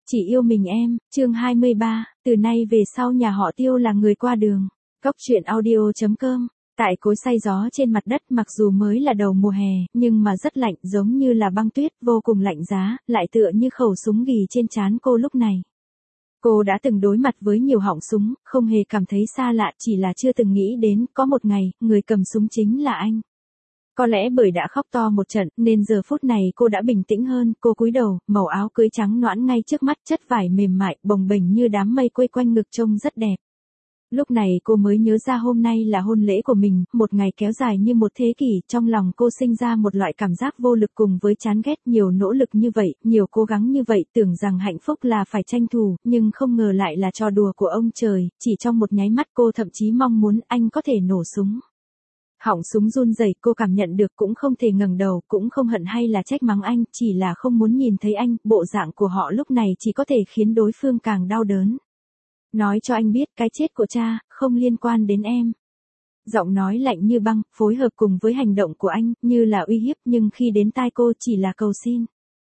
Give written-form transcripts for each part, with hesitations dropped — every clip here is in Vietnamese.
Chỉ yêu mình em, chương 23, từ nay về sau nhà họ Tiêu là người qua đường. Cốc truyện audio.com. Tại cối xay gió trên mặt đất, mặc dù mới là đầu mùa hè, nhưng mà rất lạnh, giống như là băng tuyết, vô cùng lạnh giá, lại tựa như khẩu súng ghì trên trán cô lúc này. Cô đã từng đối mặt với nhiều họng súng, không hề cảm thấy xa lạ, chỉ là chưa từng nghĩ đến, có một ngày, người cầm súng chính là anh. Có lẽ bởi đã khóc to một trận, nên giờ phút này cô đã bình tĩnh hơn, cô cúi đầu, màu áo cưới trắng nõn ngay trước mắt, chất vải mềm mại, bồng bềnh như đám mây quây quanh ngực trông rất đẹp. Lúc này cô mới nhớ ra hôm nay là hôn lễ của mình, một ngày kéo dài như một thế kỷ, trong lòng cô sinh ra một loại cảm giác vô lực cùng với chán ghét, nhiều nỗ lực như vậy, nhiều cố gắng như vậy, tưởng rằng hạnh phúc là phải tranh thủ, nhưng không ngờ lại là trò đùa của ông trời, chỉ trong một nháy mắt cô thậm chí mong muốn anh có thể nổ súng. Họng súng run rẩy, cô cảm nhận được, cũng không thể ngẩng đầu, cũng không hận hay là trách mắng anh, chỉ là không muốn nhìn thấy anh, bộ dạng của họ lúc này chỉ có thể khiến đối phương càng đau đớn. Nói cho anh biết cái chết của cha, không liên quan đến em. Giọng nói lạnh như băng, phối hợp cùng với hành động của anh, như là uy hiếp, nhưng khi đến tai cô chỉ là cầu xin.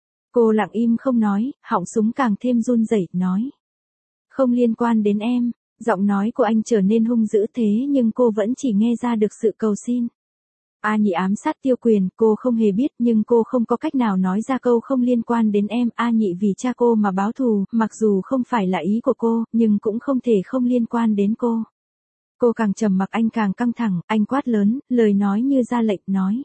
Cô lặng im không nói, họng súng càng thêm run rẩy, nói. Không liên quan đến em. Giọng nói của anh trở nên hung dữ thế nhưng cô vẫn chỉ nghe ra được sự cầu xin. A Nhị ám sát Tiêu Quyền, cô không hề biết nhưng cô không có cách nào nói ra câu không liên quan đến em. A Nhị vì cha cô mà báo thù, mặc dù không phải là ý của cô, nhưng cũng không thể không liên quan đến cô. Cô càng trầm mặc anh càng căng thẳng, anh quát lớn, lời nói như ra lệnh, nói.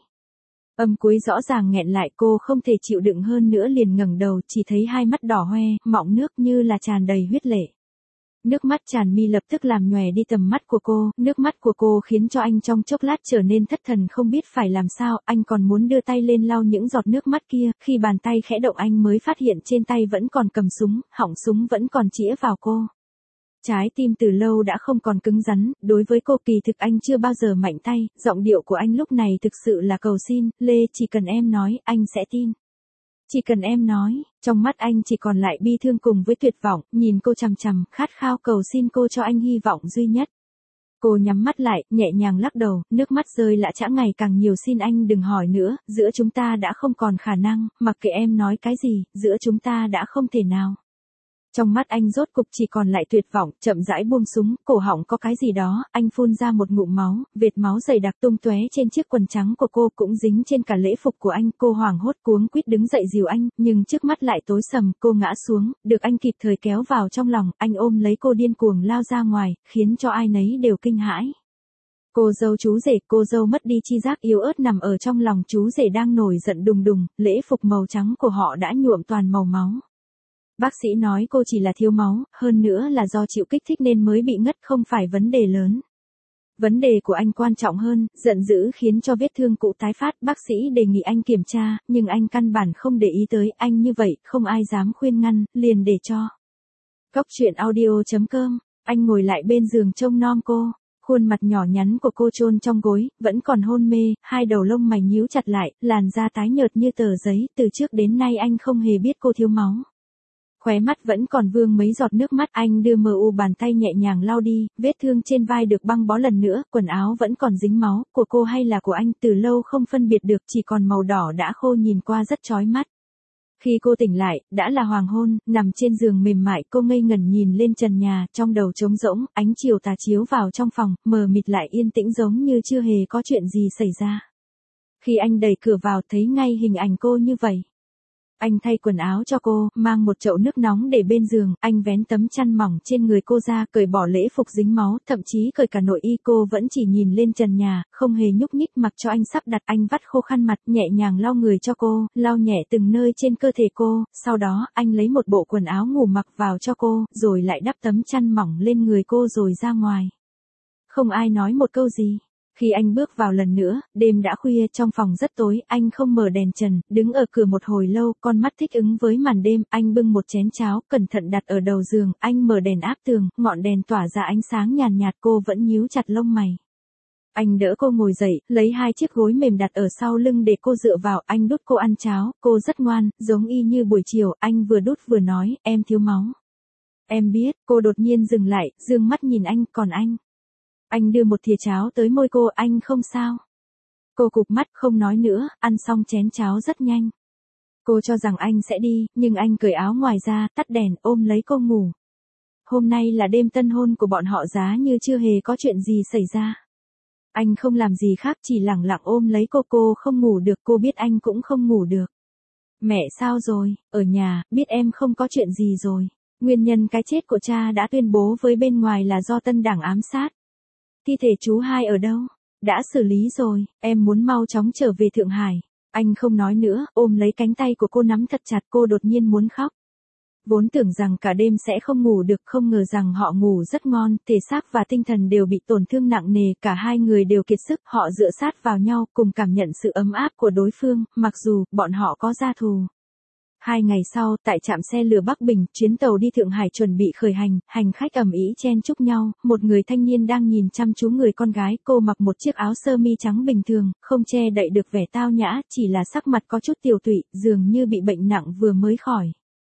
Âm cuối rõ ràng nghẹn lại, cô không thể chịu đựng hơn nữa liền ngẩng đầu, chỉ thấy hai mắt đỏ hoe, mọng nước như là tràn đầy huyết lệ. Nước mắt tràn mi lập tức làm nhòe đi tầm mắt của cô, nước mắt của cô khiến cho anh trong chốc lát trở nên thất thần không biết phải làm sao, anh còn muốn đưa tay lên lau những giọt nước mắt kia, khi bàn tay khẽ động anh mới phát hiện trên tay vẫn còn cầm súng, họng súng vẫn còn chĩa vào cô. Trái tim từ lâu đã không còn cứng rắn, đối với cô kỳ thực anh chưa bao giờ mạnh tay, giọng điệu của anh lúc này thực sự là cầu xin, Lê chỉ cần em nói, anh sẽ tin. Chỉ cần em nói, trong mắt anh chỉ còn lại bi thương cùng với tuyệt vọng, nhìn cô chằm chằm, khát khao cầu xin cô cho anh hy vọng duy nhất. Cô nhắm mắt lại, nhẹ nhàng lắc đầu, nước mắt rơi lã chã ngày càng nhiều, xin anh đừng hỏi nữa, giữa chúng ta đã không còn khả năng, mặc kệ em nói cái gì, giữa chúng ta đã không thể nào. Trong mắt anh rốt cục chỉ còn lại tuyệt vọng, chậm rãi buông súng, cổ họng có cái gì đó, anh phun ra một ngụm máu, vệt máu dày đặc tung tóe trên chiếc quần trắng của cô, cũng dính trên cả lễ phục của anh, cô hoảng hốt cuống quýt đứng dậy dìu anh, nhưng trước mắt lại tối sầm, cô ngã xuống, được anh kịp thời kéo vào trong lòng, anh ôm lấy cô điên cuồng lao ra ngoài, khiến cho ai nấy đều kinh hãi. Cô dâu chú rể, cô dâu mất đi chi giác yếu ớt nằm ở trong lòng chú rể đang nổi giận đùng đùng, lễ phục màu trắng của họ đã nhuộm toàn màu máu. Bác sĩ nói cô chỉ là thiếu máu, hơn nữa là do chịu kích thích nên mới bị ngất, không phải vấn đề lớn. Vấn đề của anh quan trọng hơn, giận dữ khiến cho vết thương cũ tái phát, bác sĩ đề nghị anh kiểm tra, nhưng anh căn bản không để ý tới, anh như vậy, không ai dám khuyên ngăn, liền để cho. Cốc truyện audio.com, anh ngồi lại bên giường trông nom cô. Khuôn mặt nhỏ nhắn của cô chôn trong gối, vẫn còn hôn mê, hai đầu lông mày nhíu chặt lại, làn da tái nhợt như tờ giấy, từ trước đến nay anh không hề biết cô thiếu máu. Khóe mắt vẫn còn vương mấy giọt nước mắt, anh đưa mờ u bàn tay nhẹ nhàng lau đi, vết thương trên vai được băng bó lần nữa, quần áo vẫn còn dính máu, của cô hay là của anh, từ lâu không phân biệt được, chỉ còn màu đỏ đã khô nhìn qua rất chói mắt. Khi cô tỉnh lại, đã là hoàng hôn, nằm trên giường mềm mại, cô ngây ngẩn nhìn lên trần nhà, trong đầu trống rỗng, ánh chiều tà chiếu vào trong phòng, mờ mịt lại yên tĩnh giống như chưa hề có chuyện gì xảy ra. Khi anh đẩy cửa vào thấy ngay hình ảnh cô như vậy. Anh thay quần áo cho cô, mang một chậu nước nóng để bên giường, anh vén tấm chăn mỏng trên người cô ra, cởi bỏ lễ phục dính máu, thậm chí cởi cả nội y, cô vẫn chỉ nhìn lên trần nhà, không hề nhúc nhích, mặc cho anh sắp đặt, anh vắt khô khăn mặt, nhẹ nhàng lau người cho cô, lau nhẹ từng nơi trên cơ thể cô, sau đó, anh lấy một bộ quần áo ngủ mặc vào cho cô, rồi lại đắp tấm chăn mỏng lên người cô rồi ra ngoài. Không ai nói một câu gì. Khi anh bước vào lần nữa, đêm đã khuya, trong phòng rất tối, anh không mở đèn trần, đứng ở cửa một hồi lâu, con mắt thích ứng với màn đêm, anh bưng một chén cháo, cẩn thận đặt ở đầu giường, anh mở đèn áp tường, ngọn đèn tỏa ra ánh sáng nhàn nhạt, cô vẫn nhíu chặt lông mày. Anh đỡ cô ngồi dậy, lấy hai chiếc gối mềm đặt ở sau lưng để cô dựa vào, anh đút cô ăn cháo, cô rất ngoan, giống y như buổi chiều, anh vừa đút vừa nói, em thiếu máu. Em biết, cô đột nhiên dừng lại, dương mắt nhìn anh, còn anh. Anh đưa một thìa cháo tới môi cô, anh không sao. Cô cụp mắt không nói nữa, ăn xong chén cháo rất nhanh. Cô cho rằng anh sẽ đi, nhưng anh cởi áo ngoài ra, tắt đèn, ôm lấy cô ngủ. Hôm nay là đêm tân hôn của bọn họ, giá như chưa hề có chuyện gì xảy ra. Anh không làm gì khác, chỉ lẳng lặng ôm lấy cô không ngủ được, cô biết anh cũng không ngủ được. Mẹ sao rồi, ở nhà, biết em không có chuyện gì rồi. Nguyên nhân cái chết của cha đã tuyên bố với bên ngoài là do tân đảng ám sát. Thi thể chú hai ở đâu? Đã xử lý rồi, em muốn mau chóng trở về Thượng Hải. Anh không nói nữa, ôm lấy cánh tay của cô nắm thật chặt, cô đột nhiên muốn khóc. Vốn tưởng rằng cả đêm sẽ không ngủ được, không ngờ rằng họ ngủ rất ngon, thể xác và tinh thần đều bị tổn thương nặng nề, cả hai người đều kiệt sức, họ dựa sát vào nhau, cùng cảm nhận sự ấm áp của đối phương, mặc dù bọn họ có gia thù. 2 ngày sau, tại trạm xe lửa Bắc Bình, chuyến tàu đi Thượng Hải chuẩn bị khởi hành, hành khách ầm ĩ chen chúc nhau, một người thanh niên đang nhìn chăm chú người con gái, cô mặc một chiếc áo sơ mi trắng bình thường, không che đậy được vẻ tao nhã, chỉ là sắc mặt có chút tiều tụy, dường như bị bệnh nặng vừa mới khỏi.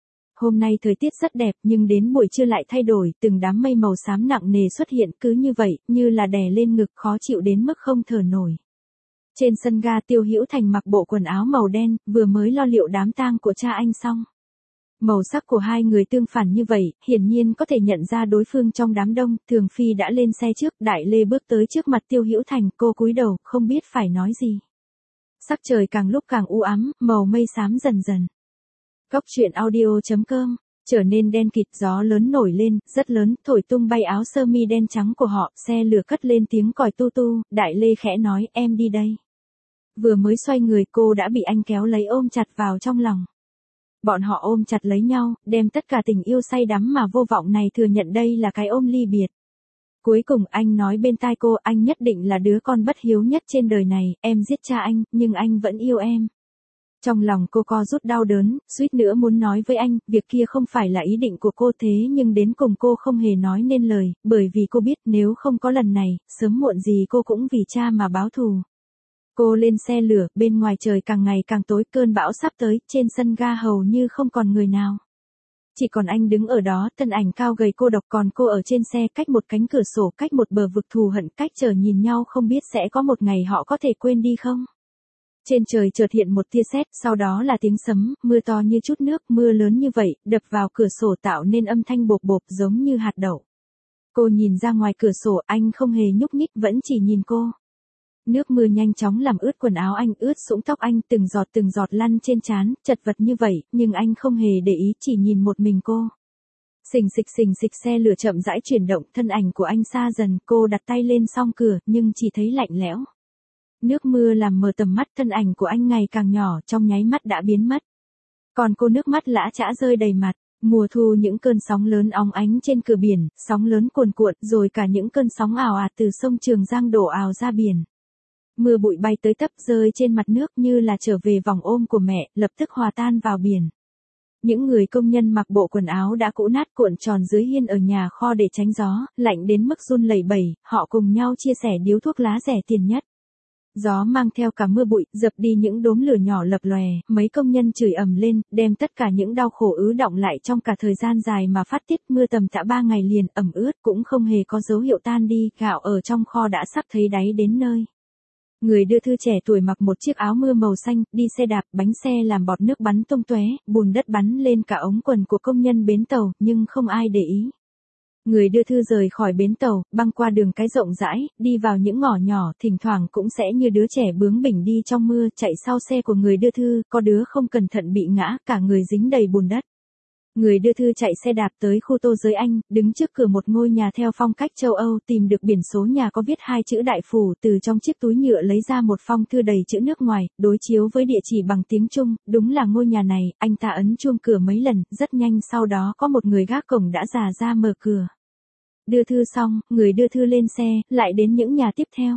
Hôm nay thời tiết rất đẹp, nhưng đến buổi trưa lại thay đổi, từng đám mây màu xám nặng nề xuất hiện, cứ như vậy, như là đè lên ngực, khó chịu đến mức không thở nổi. Trên sân ga, Tiêu Hữu Thành mặc bộ quần áo màu đen, vừa mới lo liệu đám tang của cha anh xong. Màu sắc của hai người tương phản như vậy, hiển nhiên có thể nhận ra đối phương trong đám đông. Thường Phi đã lên xe trước, Đại Lê bước tới trước mặt Tiêu Hữu Thành, cô cúi đầu, không biết phải nói gì. Sắc trời càng lúc càng u ám, màu mây xám dần dần. Góc truyện audio.com trở nên đen kịt, gió lớn nổi lên, rất lớn, thổi tung bay áo sơ mi đen trắng của họ, xe lửa cất lên tiếng còi tu tu, Đại Lê khẽ nói, em đi đây. Vừa mới xoay người, cô đã bị anh kéo lấy ôm chặt vào trong lòng. Bọn họ ôm chặt lấy nhau, đem tất cả tình yêu say đắm mà vô vọng này thừa nhận đây là cái ôm ly biệt. Cuối cùng anh nói bên tai cô, anh nhất định là đứa con bất hiếu nhất trên đời này, em giết cha anh, nhưng anh vẫn yêu em. Trong lòng cô co rút đau đớn, suýt nữa muốn nói với anh, việc kia không phải là ý định của cô, thế nhưng đến cùng cô không hề nói nên lời, bởi vì cô biết nếu không có lần này, sớm muộn gì cô cũng vì cha mà báo thù. Cô lên xe lửa, bên ngoài trời càng ngày càng tối, cơn bão sắp tới, trên sân ga hầu như không còn người nào. Chỉ còn anh đứng ở đó, thân ảnh cao gầy cô độc, còn cô ở trên xe, cách một cánh cửa sổ, cách một bờ vực thù hận, cách chờ nhìn nhau, không biết sẽ có một ngày họ có thể quên đi không? Trên trời chợt hiện một tia sét, sau đó là tiếng sấm, mưa to như chút nước, mưa lớn như vậy, đập vào cửa sổ tạo nên âm thanh bộp bộp giống như hạt đậu. Cô nhìn ra ngoài cửa sổ, anh không hề nhúc nhích, vẫn chỉ nhìn cô. Nước mưa nhanh chóng làm ướt quần áo anh, ướt sũng tóc anh, từng giọt lăn trên trán, chật vật như vậy, nhưng anh không hề để ý, chỉ nhìn một mình cô. Xình xịch xe lửa chậm rãi chuyển động, thân ảnh của anh xa dần, cô đặt tay lên song cửa, nhưng chỉ thấy lạnh lẽo. Nước mưa làm mờ tầm mắt, thân ảnh của anh ngày càng nhỏ, trong nháy mắt đã biến mất. Còn cô nước mắt lã chã rơi đầy mặt. Mùa thu, những cơn sóng lớn óng ánh trên cửa biển, sóng lớn cuồn cuộn, rồi cả những cơn sóng ào ạt từ sông Trường Giang đổ ào ra biển. Mưa bụi bay tới tấp, rơi trên mặt nước như là trở về vòng ôm của mẹ, lập tức hòa tan vào biển. Những người công nhân mặc bộ quần áo đã cũ nát cuộn tròn dưới hiên ở nhà kho để tránh gió, lạnh đến mức run lẩy bẩy, họ cùng nhau chia sẻ điếu thuốc lá rẻ tiền nhất. Gió mang theo cả mưa bụi, dập đi những đốm lửa nhỏ lập lòe, mấy công nhân chửi ầm lên, đem tất cả những đau khổ ứ đọng lại trong cả thời gian dài mà phát tiết. Mưa tầm tã 3 ngày liền, ẩm ướt, cũng không hề có dấu hiệu tan đi, gạo ở trong kho đã sắp thấy đáy đến nơi. Người đưa thư trẻ tuổi mặc một chiếc áo mưa màu xanh, đi xe đạp, bánh xe làm bọt nước bắn tung tóe, bùn đất bắn lên cả ống quần của công nhân bến tàu, nhưng không ai để ý. Người đưa thư rời khỏi bến tàu, băng qua đường cái rộng rãi, đi vào những ngõ nhỏ, thỉnh thoảng cũng sẽ như đứa trẻ bướng bỉnh đi trong mưa, chạy sau xe của người đưa thư, có đứa không cẩn thận bị ngã, cả người dính đầy bùn đất. Người đưa thư chạy xe đạp tới khu Tô Giới Anh, đứng trước cửa một ngôi nhà theo phong cách châu Âu, tìm được biển số nhà có viết 2 chữ Đại Phủ, từ trong chiếc túi nhựa lấy ra một phong thư đầy chữ nước ngoài, đối chiếu với địa chỉ bằng tiếng Trung, đúng là ngôi nhà này. Anh ta ấn chuông cửa mấy lần, rất nhanh sau đó có một người gác cổng đã già ra mở cửa. Đưa thư xong, người đưa thư lên xe, lại đến những nhà tiếp theo.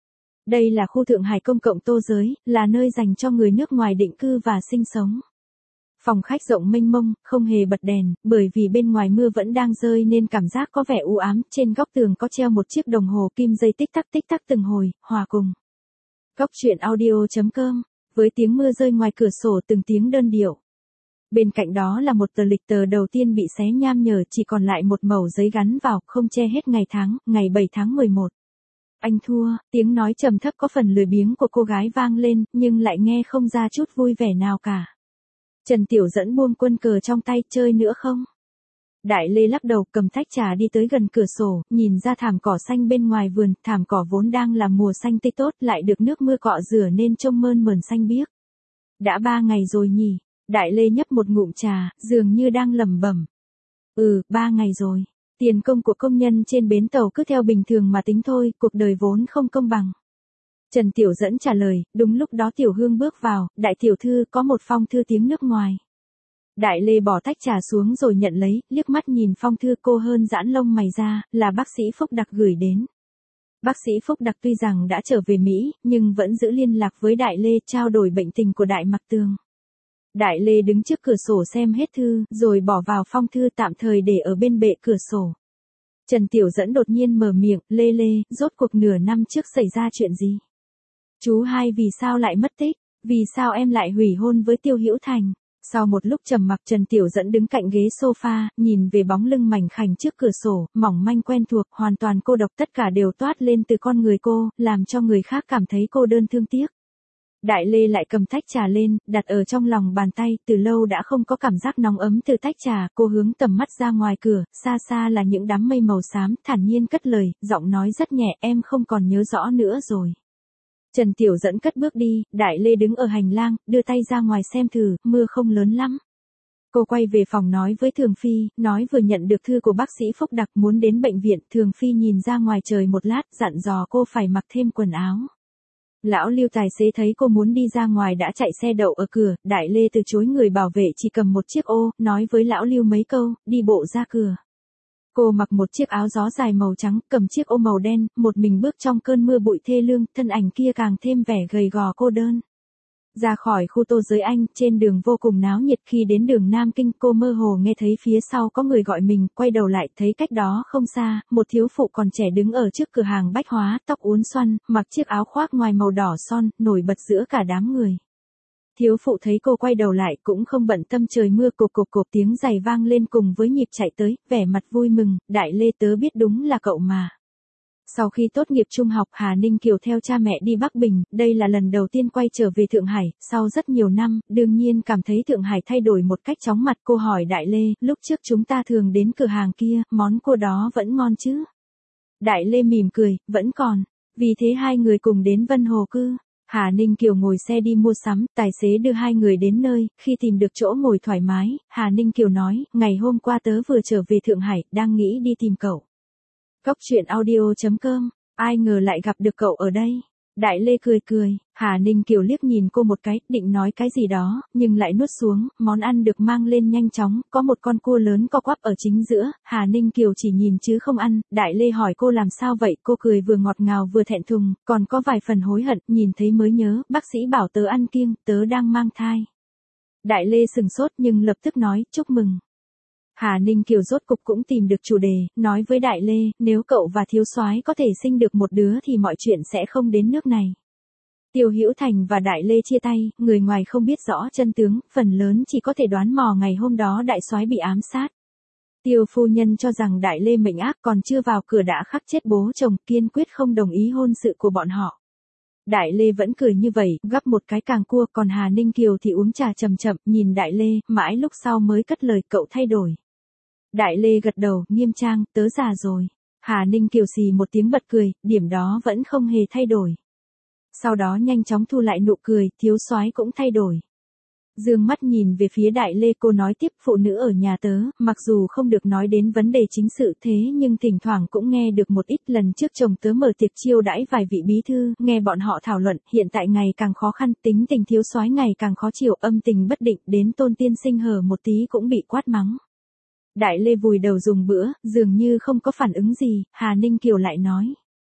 Đây là khu Thượng Hải công cộng Tô Giới, là nơi dành cho người nước ngoài định cư và sinh sống. Phòng khách rộng mênh mông, không hề bật đèn, bởi vì bên ngoài mưa vẫn đang rơi nên cảm giác có vẻ u ám. Trên góc tường có treo một chiếc đồng hồ kim dây tích tắc từng hồi, hòa cùng. Góc truyện audio.com, với tiếng mưa rơi ngoài cửa sổ từng tiếng đơn điệu. Bên cạnh đó là một tờ lịch, tờ đầu tiên bị xé nham nhở, chỉ còn lại một mẩu giấy gắn vào, không che hết ngày tháng, ngày 7 tháng 11. Anh thua, tiếng nói trầm thấp có phần lười biếng của cô gái vang lên, nhưng lại nghe không ra chút vui vẻ nào cả. Trần Tiểu Dẫn buông quân cờ trong tay, chơi nữa không? Đại Lê lắc đầu, cầm tách trà đi tới gần cửa sổ, nhìn ra thảm cỏ xanh bên ngoài vườn, thảm cỏ vốn đang là mùa xanh tươi tốt, lại được nước mưa cọ rửa nên trông mơn mởn xanh biếc. Đã 3 ngày rồi nhỉ? Đại Lê nhấp một ngụm trà, dường như đang lẩm bẩm. 3 ngày rồi. Tiền công của công nhân trên bến tàu cứ theo bình thường mà tính thôi, cuộc đời vốn không công bằng. Trần Tiểu Dẫn trả lời, đúng lúc đó Tiểu Hương bước vào, đại tiểu thư có một phong thư tiếng nước ngoài. Đại Lê bỏ tách trà xuống rồi nhận lấy, liếc mắt nhìn phong thư, cô hơn giãn lông mày ra, là bác sĩ Phúc Đặc gửi đến. Bác sĩ Phúc Đặc tuy rằng đã trở về Mỹ, nhưng vẫn giữ liên lạc với Đại Lê, trao đổi bệnh tình của Đại Mặc Tường. Đại Lê đứng trước cửa sổ xem hết thư, rồi bỏ vào phong thư tạm thời để ở bên bệ cửa sổ. Trần Tiểu Dẫn đột nhiên mở miệng, Lê, rốt cuộc nửa năm trước xảy ra chuyện gì? Chú hai vì sao lại mất tích? Vì sao em lại hủy hôn với Tiêu Hữu Thành? Sau một lúc trầm mặc, Trần Tiểu Dẫn đứng cạnh ghế sofa, nhìn về bóng lưng mảnh khảnh trước cửa sổ, mỏng manh quen thuộc, hoàn toàn cô độc, tất cả đều toát lên từ con người cô, làm cho người khác cảm thấy cô đơn thương tiếc. Đại Lê lại cầm tách trà lên, đặt ở trong lòng bàn tay, từ lâu đã không có cảm giác nóng ấm từ tách trà, cô hướng tầm mắt ra ngoài cửa, xa xa là những đám mây màu xám, thản nhiên cất lời, giọng nói rất nhẹ, em không còn nhớ rõ nữa rồi. Trần Tiểu Dẫn cất bước đi, Đại Lê đứng ở hành lang, đưa tay ra ngoài xem thử, mưa không lớn lắm. Cô quay về phòng nói với Thường Phi, nói vừa nhận được thư của bác sĩ Phúc Đặc muốn đến bệnh viện. Thường Phi nhìn ra ngoài trời một lát, dặn dò cô phải mặc thêm quần áo. Lão Lưu tài xế thấy cô muốn đi ra ngoài đã chạy xe đậu ở cửa, Đại Lê từ chối người bảo vệ, chỉ cầm một chiếc ô, nói với Lão Lưu mấy câu, đi bộ ra cửa. Cô mặc một chiếc áo gió dài màu trắng, cầm chiếc ô màu đen, một mình bước trong cơn mưa bụi thê lương, thân ảnh kia càng thêm vẻ gầy gò cô đơn. Ra khỏi khu Tô Giới Anh, trên đường vô cùng náo nhiệt, khi đến đường Nam Kinh, cô mơ hồ nghe thấy phía sau có người gọi mình, quay đầu lại, thấy cách đó không xa, một thiếu phụ còn trẻ đứng ở trước cửa hàng bách hóa, tóc uốn xoăn, mặc chiếc áo khoác ngoài màu đỏ son, nổi bật giữa cả đám người. Thiếu phụ thấy cô quay đầu lại cũng không bận tâm trời mưa, cộp tiếng giày vang lên cùng với nhịp chạy tới, vẻ mặt vui mừng, Đại Lê tớ biết đúng là cậu mà. Sau khi tốt nghiệp trung học, Hà Ninh Kiều theo cha mẹ đi Bắc Bình, đây là lần đầu tiên quay trở về Thượng Hải, sau rất nhiều năm, đương nhiên cảm thấy Thượng Hải thay đổi một cách chóng mặt. Cô hỏi Đại Lê, lúc trước chúng ta thường đến cửa hàng kia, món cua đó vẫn ngon chứ? Đại Lê mỉm cười, vẫn còn, vì thế hai người cùng đến Vân Hồ cư. Hà Ninh Kiều ngồi xe đi mua sắm, tài xế đưa hai người đến nơi, khi tìm được chỗ ngồi thoải mái, Hà Ninh Kiều nói, ngày hôm qua tớ vừa trở về Thượng Hải, đang nghĩ đi tìm cậu. Cóc truyện audio.com, ai ngờ lại gặp được cậu ở đây. Đại Lê cười, Hà Ninh Kiều liếc nhìn cô một cái, định nói cái gì đó, nhưng lại nuốt xuống, món ăn được mang lên nhanh chóng, có một con cua lớn co quắp ở chính giữa, Hà Ninh Kiều chỉ nhìn chứ không ăn, Đại Lê hỏi cô làm sao vậy, cô cười vừa ngọt ngào vừa thẹn thùng, còn có vài phần hối hận, nhìn thấy mới nhớ, bác sĩ bảo tớ ăn kiêng, tớ đang mang thai. Đại Lê sừng sốt nhưng lập tức nói, chúc mừng. Hà Ninh Kiều rốt cục cũng tìm được chủ đề, nói với Đại Lê, nếu cậu và thiếu soái có thể sinh được một đứa thì mọi chuyện sẽ không đến nước này. Tiêu Hữu Thành và Đại Lê chia tay, người ngoài không biết rõ chân tướng, phần lớn chỉ có thể đoán mò ngày hôm đó đại soái bị ám sát. Tiêu phu nhân cho rằng Đại Lê mệnh ác, còn chưa vào cửa đã khắc chết bố chồng, kiên quyết không đồng ý hôn sự của bọn họ. Đại Lê vẫn cười như vậy, gắp một cái càng cua, còn Hà Ninh Kiều thì uống trà chậm chậm, nhìn Đại Lê, mãi lúc sau mới cất lời, cậu thay đổi. Đại Lê gật đầu, nghiêm trang, tớ già rồi. Hà Ninh Kiều xì một tiếng bật cười, điểm đó vẫn không hề thay đổi. Sau đó nhanh chóng thu lại nụ cười, thiếu soái cũng thay đổi. Dương mắt nhìn về phía Đại Lê, cô nói tiếp, phụ nữ ở nhà tớ, mặc dù không được nói đến vấn đề chính sự thế nhưng thỉnh thoảng cũng nghe được một ít. Lần trước chồng tớ mở tiệc chiêu đãi vài vị bí thư, nghe bọn họ thảo luận, hiện tại ngày càng khó khăn, tính tình thiếu soái ngày càng khó chịu, âm tình bất định, đến Tôn tiên sinh hở một tí cũng bị quát mắng. Đại Lê vùi đầu dùng bữa, dường như không có phản ứng gì, Hà Ninh Kiều lại nói.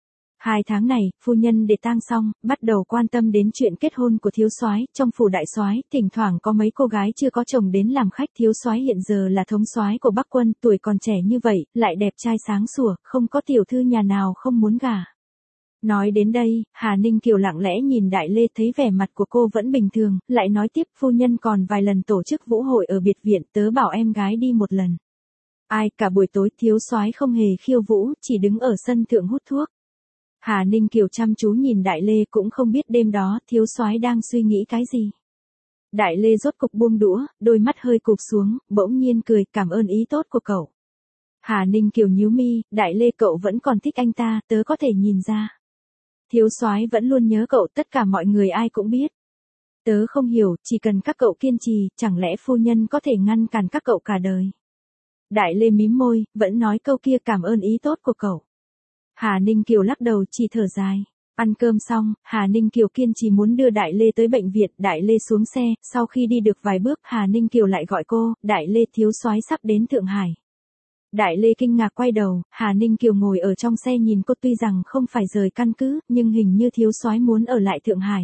2 tháng này, phu nhân để tang xong, bắt đầu quan tâm đến chuyện kết hôn của thiếu soái. Trong phủ đại soái, thỉnh thoảng có mấy cô gái chưa có chồng đến làm khách. Thiếu soái hiện giờ là thống soái của Bắc quân, tuổi còn trẻ như vậy, lại đẹp trai sáng sủa, không có tiểu thư nhà nào không muốn gả. Nói đến đây, Hà Ninh Kiều lặng lẽ nhìn Đại Lê, thấy vẻ mặt của cô vẫn bình thường, lại nói tiếp, phu nhân còn vài lần tổ chức vũ hội ở biệt viện, tớ bảo em gái đi một lần. Ai, cả buổi tối thiếu soái không hề khiêu vũ, chỉ đứng ở sân thượng hút thuốc. Hà Ninh Kiều chăm chú nhìn Đại Lê, cũng không biết đêm đó thiếu soái đang suy nghĩ cái gì. Đại Lê rốt cục buông đũa, đôi mắt hơi cụp xuống, bỗng nhiên cười, cảm ơn ý tốt của cậu. Hà Ninh Kiều nhíu mi, Đại Lê cậu vẫn còn thích anh ta, tớ có thể nhìn ra. Thiếu soái vẫn luôn nhớ cậu, tất cả mọi người ai cũng biết. Tớ không hiểu, chỉ cần các cậu kiên trì, chẳng lẽ phu nhân có thể ngăn cản các cậu cả đời. Đại Lê mím môi, vẫn nói câu kia cảm ơn ý tốt của cậu. Hà Ninh Kiều lắc đầu, chỉ thở dài. Ăn cơm xong, Hà Ninh Kiều kiên trì muốn đưa Đại Lê tới bệnh viện, Đại Lê xuống xe, sau khi đi được vài bước, Hà Ninh Kiều lại gọi cô, Đại Lê thiếu soái sắp đến Thượng Hải. Đại Lê kinh ngạc quay đầu, Hà Ninh Kiều ngồi ở trong xe nhìn cô, tuy rằng không phải rời căn cứ, nhưng hình như thiếu soái muốn ở lại Thượng Hải.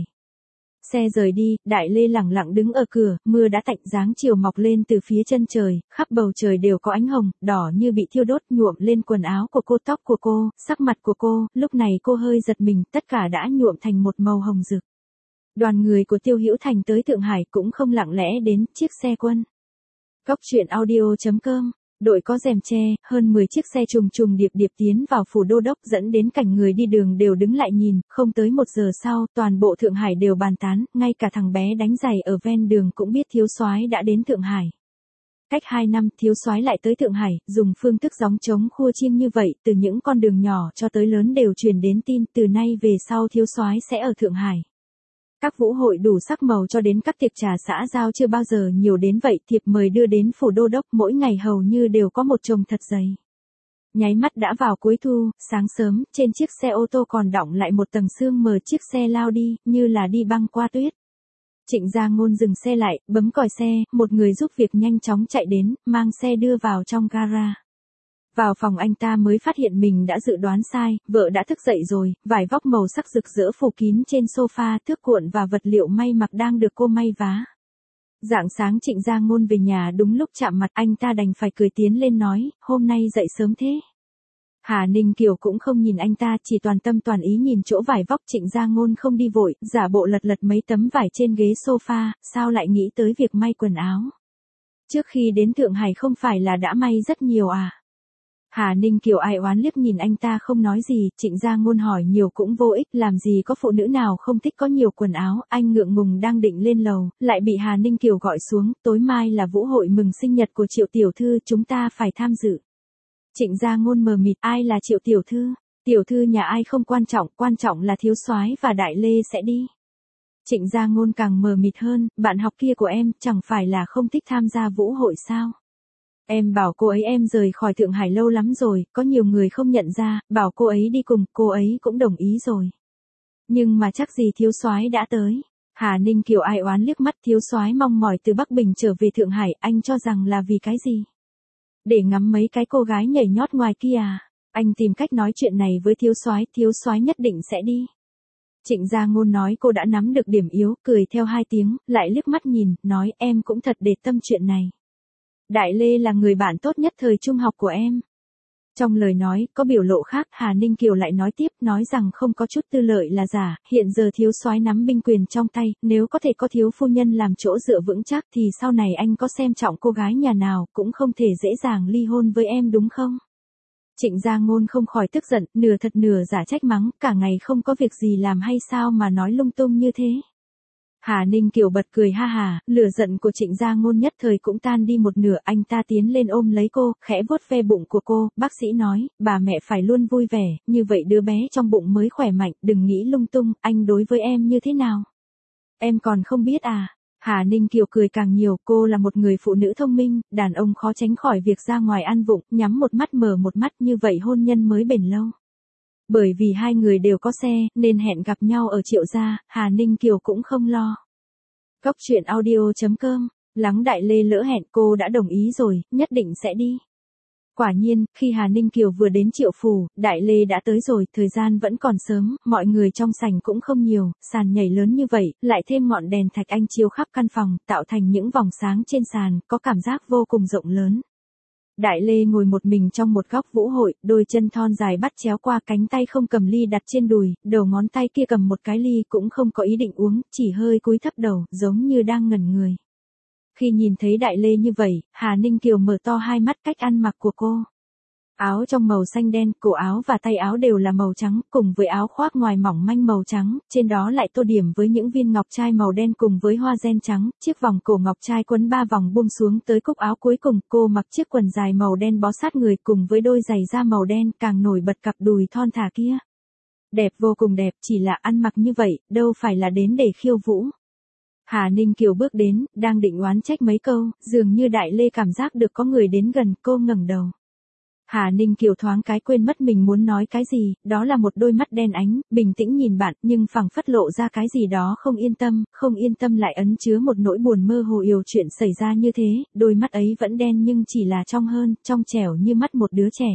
Xe rời đi, Đại Lê lẳng lặng đứng ở cửa, mưa đã tạnh, dáng chiều mọc lên từ phía chân trời, khắp bầu trời đều có ánh hồng, đỏ như bị thiêu đốt nhuộm lên quần áo của cô, tóc của cô, sắc mặt của cô, lúc này cô hơi giật mình, tất cả đã nhuộm thành một màu hồng rực. Đoàn người của Tiêu Hữu Thành tới Thượng Hải cũng không lặng lẽ đến chiếc xe quân. Góc truyện audio.com. Đội có rèm che, hơn 10 chiếc xe trùng trùng điệp điệp tiến vào phủ đô đốc, dẫn đến cảnh người đi đường đều đứng lại nhìn, không tới 1 giờ sau, toàn bộ Thượng Hải đều bàn tán, ngay cả thằng bé đánh giày ở ven đường cũng biết thiếu soái đã đến Thượng Hải. Cách 2 năm, thiếu soái lại tới Thượng Hải, dùng phương thức gióng trống khua chiêng như vậy, từ những con đường nhỏ cho tới lớn đều truyền đến tin, từ nay về sau thiếu soái sẽ ở Thượng Hải. Các vũ hội đủ sắc màu cho đến các tiệc trà xã giao chưa bao giờ nhiều đến vậy, thiệp mời đưa đến phủ đô đốc mỗi ngày hầu như đều có một chồng thật dày. Nháy mắt đã vào cuối thu, sáng sớm, trên chiếc xe ô tô còn đọng lại một tầng sương mờ, chiếc xe lao đi, như là đi băng qua tuyết. Trịnh Gia Ngôn dừng xe lại, bấm còi xe, một người giúp việc nhanh chóng chạy đến, mang xe đưa vào trong gara. Vào phòng anh ta mới phát hiện mình đã dự đoán sai, vợ đã thức dậy rồi, vải vóc màu sắc rực rỡ phủ kín trên sofa, thước cuộn và vật liệu may mặc đang được cô may vá. Rạng sáng Trịnh Gia Ngôn về nhà đúng lúc chạm mặt, anh ta đành phải cười tiến lên nói, hôm nay dậy sớm thế. Hà Ninh Kiều cũng không nhìn anh ta, chỉ toàn tâm toàn ý nhìn chỗ vải vóc. Trịnh Gia Ngôn không đi vội, giả bộ lật lật mấy tấm vải trên ghế sofa, sao lại nghĩ tới việc may quần áo. Trước khi đến Thượng Hải không phải là đã may rất nhiều à? Hà Ninh Kiều ai oán liếc nhìn anh ta không nói gì, Trịnh Gia Ngôn hỏi nhiều cũng vô ích, làm gì có phụ nữ nào không thích có nhiều quần áo, anh ngượng ngùng đang định lên lầu, lại bị Hà Ninh Kiều gọi xuống, tối mai là vũ hội mừng sinh nhật của Triệu tiểu thư, chúng ta phải tham dự. Trịnh Gia Ngôn mờ mịt, ai là Triệu tiểu thư? Tiểu thư nhà ai không quan trọng là thiếu soái và Đại Lê sẽ đi. Trịnh Gia Ngôn càng mờ mịt hơn, bạn học kia của em, chẳng phải là không thích tham gia vũ hội sao? Em bảo cô ấy em rời khỏi Thượng Hải lâu lắm rồi, có nhiều người không nhận ra, bảo cô ấy đi cùng, cô ấy cũng đồng ý rồi. Nhưng mà chắc gì thiếu soái đã tới. Hà Ninh Kiều ai oán liếc mắt, thiếu soái mong mỏi từ Bắc Bình trở về Thượng Hải, anh cho rằng là vì cái gì? Để ngắm mấy cái cô gái nhảy nhót ngoài kia à? Anh tìm cách nói chuyện này với thiếu soái nhất định sẽ đi. Trịnh Gia Ngôn nói cô đã nắm được điểm yếu, cười theo 2 tiếng, lại liếc mắt nhìn, nói em cũng thật để tâm chuyện này. Đại Lê là người bạn tốt nhất thời trung học của em. Trong lời nói, có biểu lộ khác, Hà Ninh Kiều lại nói tiếp, nói rằng không có chút tư lợi là giả, hiện giờ thiếu soái nắm binh quyền trong tay, nếu có thể có thiếu phu nhân làm chỗ dựa vững chắc thì sau này anh có xem trọng cô gái nhà nào cũng không thể dễ dàng ly hôn với em đúng không? Trịnh Gia Ngôn không khỏi tức giận, nửa thật nửa giả trách mắng, cả ngày không có việc gì làm hay sao mà nói lung tung như thế. Hà Ninh Kiều bật cười ha hà, lửa giận của Trịnh Gia Ngôn nhất thời cũng tan đi một nửa, anh ta tiến lên ôm lấy cô, khẽ vuốt ve bụng của cô, bác sĩ nói, bà mẹ phải luôn vui vẻ, như vậy đứa bé trong bụng mới khỏe mạnh, đừng nghĩ lung tung, anh đối với em như thế nào? Em còn không biết à? Hà Ninh Kiều cười càng nhiều, cô là một người phụ nữ thông minh, đàn ông khó tránh khỏi việc ra ngoài ăn vụng, nhắm một mắt mở một mắt, như vậy hôn nhân mới bền lâu. Bởi vì hai người đều có xe, nên hẹn gặp nhau ở Triệu gia, Hà Ninh Kiều cũng không lo. Góc truyện audio.com, Lắng Đại Lê lỡ hẹn, cô đã đồng ý rồi, nhất định sẽ đi. Quả nhiên, khi Hà Ninh Kiều vừa đến Triệu phủ, Đại Lê đã tới rồi, thời gian vẫn còn sớm, mọi người trong sảnh cũng không nhiều, sàn nhảy lớn như vậy, lại thêm ngọn đèn thạch anh chiếu khắp căn phòng, tạo thành những vòng sáng trên sàn, có cảm giác vô cùng rộng lớn. Đại Lê ngồi một mình trong một góc vũ hội, đôi chân thon dài bắt chéo qua, cánh tay không cầm ly đặt trên đùi, đầu ngón tay kia cầm một cái ly cũng không có ý định uống, chỉ hơi cúi thấp đầu, giống như đang ngẩn người. Khi nhìn thấy Đại Lê như vậy, Hà Ninh Kiều mở to hai mắt, cách ăn mặc của cô. Áo trong màu xanh đen, cổ áo và tay áo đều là màu trắng, cùng với áo khoác ngoài mỏng manh màu trắng, trên đó lại tô điểm với những viên ngọc trai màu đen cùng với hoa ren trắng, chiếc vòng cổ ngọc trai quấn 3 vòng buông xuống tới cúc áo cuối cùng, cô mặc chiếc quần dài màu đen bó sát người cùng với đôi giày da màu đen, càng nổi bật cặp đùi thon thả kia. Đẹp vô cùng đẹp, chỉ là ăn mặc như vậy, đâu phải là đến để khiêu vũ. Hà Ninh Kiều bước đến, đang định oán trách mấy câu, dường như Đại Lê cảm giác được có người đến gần, cô ngẩng đầu. Hà Ninh Kiều thoáng cái quên mất mình muốn nói cái gì, đó là một đôi mắt đen ánh, bình tĩnh nhìn bạn, nhưng phảng phất lộ ra cái gì đó không yên tâm lại ẩn chứa một nỗi buồn mơ hồ yêu chuyện xảy ra như thế, đôi mắt ấy vẫn đen nhưng chỉ là trong trẻo như mắt một đứa trẻ.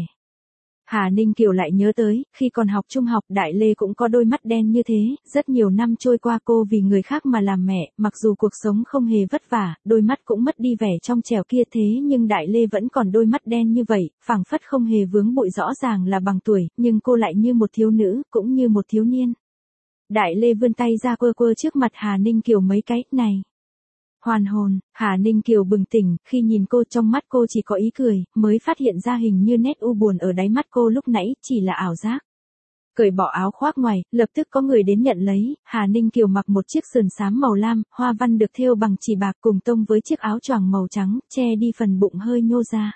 Hà Ninh Kiều lại nhớ tới, khi còn học trung học Đại Lê cũng có đôi mắt đen như thế, rất nhiều năm trôi qua cô vì người khác mà làm mẹ, mặc dù cuộc sống không hề vất vả, đôi mắt cũng mất đi vẻ trong trẻo kia thế nhưng Đại Lê vẫn còn đôi mắt đen như vậy, phảng phất không hề vướng bụi rõ ràng là bằng tuổi, nhưng cô lại như một thiếu nữ, cũng như một thiếu niên. Đại Lê vươn tay ra quơ trước mặt Hà Ninh Kiều mấy cái, này. Hoàn hồn, Hà Ninh Kiều bừng tỉnh, khi nhìn cô trong mắt cô chỉ có ý cười, mới phát hiện ra hình như nét u buồn ở đáy mắt cô lúc nãy, chỉ là ảo giác. Cởi bỏ áo khoác ngoài, lập tức có người đến nhận lấy, Hà Ninh Kiều mặc một chiếc sườn xám màu lam, hoa văn được thêu bằng chỉ bạc cùng tông với chiếc áo choàng màu trắng, che đi phần bụng hơi nhô ra.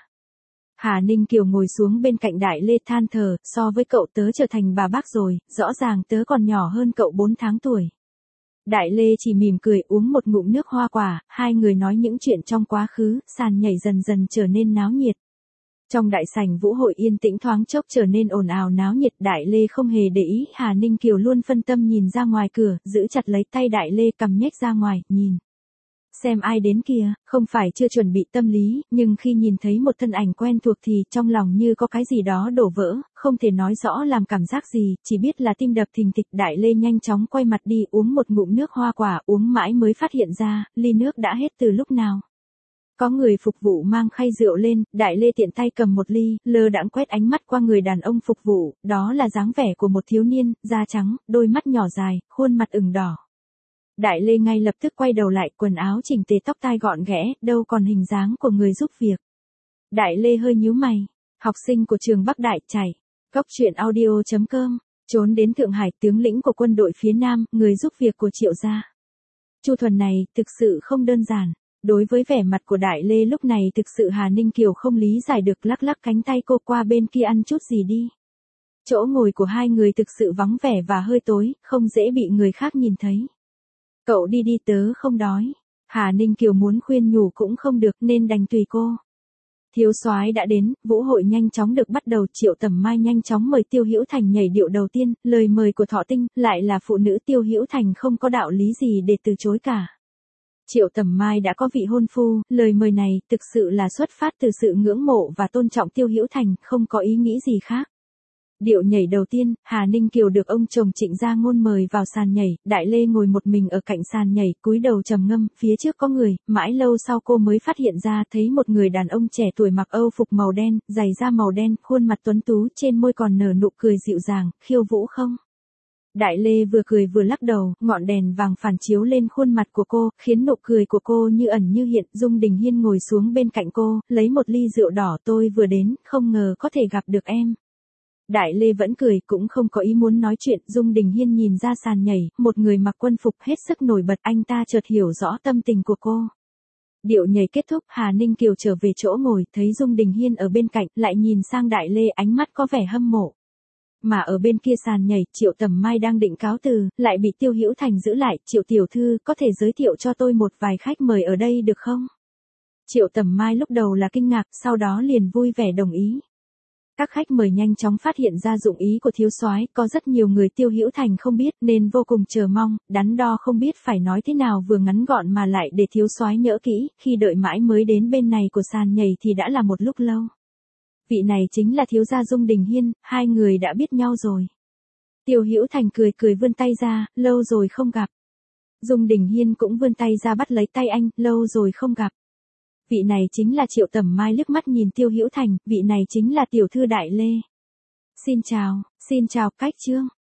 Hà Ninh Kiều ngồi xuống bên cạnh Đại Lê than thở, so với cậu tớ trở thành bà bác rồi, rõ ràng tớ còn nhỏ hơn cậu 4 tháng tuổi. Đại Lê chỉ mỉm cười uống một ngụm nước hoa quả, hai người nói những chuyện trong quá khứ, sàn nhảy dần dần trở nên náo nhiệt. Trong đại sảnh vũ hội yên tĩnh thoáng chốc trở nên ồn ào náo nhiệt, Đại Lê không hề để ý, Hà Ninh Kiều luôn phân tâm nhìn ra ngoài cửa, giữ chặt lấy tay Đại Lê cầm nhếch ra ngoài, nhìn. Xem ai đến kìa, không phải chưa chuẩn bị tâm lý, nhưng khi nhìn thấy một thân ảnh quen thuộc thì trong lòng như có cái gì đó đổ vỡ, không thể nói rõ làm cảm giác gì, chỉ biết là tim đập thình thịch. Đại Lê nhanh chóng quay mặt đi uống một ngụm nước hoa quả, uống mãi mới phát hiện ra, ly nước đã hết từ lúc nào. Có người phục vụ mang khay rượu lên, Đại Lê tiện tay cầm một ly, lơ đãng quét ánh mắt qua người đàn ông phục vụ, đó là dáng vẻ của một thiếu niên, da trắng, đôi mắt nhỏ dài, khuôn mặt ửng đỏ. Đại Lê ngay lập tức quay đầu lại, quần áo chỉnh tề tóc tai gọn ghẽ, đâu còn hình dáng của người giúp việc. Đại Lê hơi nhíu mày, học sinh của trường Bắc Đại chảy. Cốc truyện audio.com, trốn đến Thượng Hải, tướng lĩnh của quân đội phía Nam, người giúp việc của Triệu gia. Chu Thuần này, thực sự không đơn giản. Đối với vẻ mặt của Đại Lê lúc này thực sự Hà Ninh Kiều không lý giải được, lắc lắc cánh tay cô qua bên kia ăn chút gì đi. Chỗ ngồi của hai người thực sự vắng vẻ và hơi tối, không dễ bị người khác nhìn thấy. Cậu đi đi tớ không đói. Hà Ninh Kiều muốn khuyên nhủ cũng không được nên đành tùy cô. Thiếu soái đã đến, vũ hội nhanh chóng được bắt đầu, Triệu Tầm Mai nhanh chóng mời Tiêu Hữu Thành nhảy điệu đầu tiên, lời mời của Thọ Tinh, lại là phụ nữ Tiêu Hữu Thành không có đạo lý gì để từ chối cả. Triệu Tầm Mai đã có vị hôn phu, lời mời này thực sự là xuất phát từ sự ngưỡng mộ và tôn trọng Tiêu Hữu Thành, không có ý nghĩ gì khác. Điệu nhảy đầu tiên, Hà Ninh Kiều được ông chồng Trịnh Gia Ngôn mời vào sàn nhảy, Đại Lê ngồi một mình ở cạnh sàn nhảy, cúi đầu trầm ngâm, phía trước có người, mãi lâu sau cô mới phát hiện ra thấy một người đàn ông trẻ tuổi mặc âu phục màu đen, giày da màu đen, khuôn mặt tuấn tú, trên môi còn nở nụ cười dịu dàng, khiêu vũ không? Đại Lê vừa cười vừa lắc đầu, ngọn đèn vàng phản chiếu lên khuôn mặt của cô, khiến nụ cười của cô như ẩn như hiện. Dung Đình Hiên ngồi xuống bên cạnh cô, lấy một ly rượu đỏ, tôi vừa đến, không ngờ có thể gặp được em. Đại Lê vẫn cười, cũng không có ý muốn nói chuyện. Dung Đình Hiên nhìn ra sàn nhảy, một người mặc quân phục hết sức nổi bật, anh ta chợt hiểu rõ tâm tình của cô. Điệu nhảy kết thúc, Hà Ninh Kiều trở về chỗ ngồi, thấy Dung Đình Hiên ở bên cạnh, lại nhìn sang Đại Lê, ánh mắt có vẻ hâm mộ. Mà ở bên kia sàn nhảy, Triệu Tầm Mai đang định cáo từ, lại bị Tiêu Hữu Thành giữ lại. Triệu tiểu thư, có thể giới thiệu cho tôi một vài khách mời ở đây được không? Triệu Tầm Mai lúc đầu là kinh ngạc, sau đó liền vui vẻ đồng ý. Các khách mời nhanh chóng phát hiện ra dụng ý của thiếu soái, có rất nhiều người Tiêu Hữu Thành không biết nên vô cùng chờ mong, đắn đo không biết phải nói thế nào vừa ngắn gọn mà lại để thiếu soái nhỡ kỹ, khi đợi mãi mới đến bên này của sàn nhảy thì đã là một lúc lâu. Vị này chính là thiếu gia Dung Đình Hiên, hai người đã biết nhau rồi. Tiêu Hữu Thành cười cười vươn tay ra, lâu rồi không gặp. Dung Đình Hiên cũng vươn tay ra bắt lấy tay anh, lâu rồi không gặp. Vị này chính là Triệu Tầm Mai liếc mắt nhìn Tiêu Hữu Thành, vị này chính là tiểu thư Đại Lê. Xin chào, cách Trương.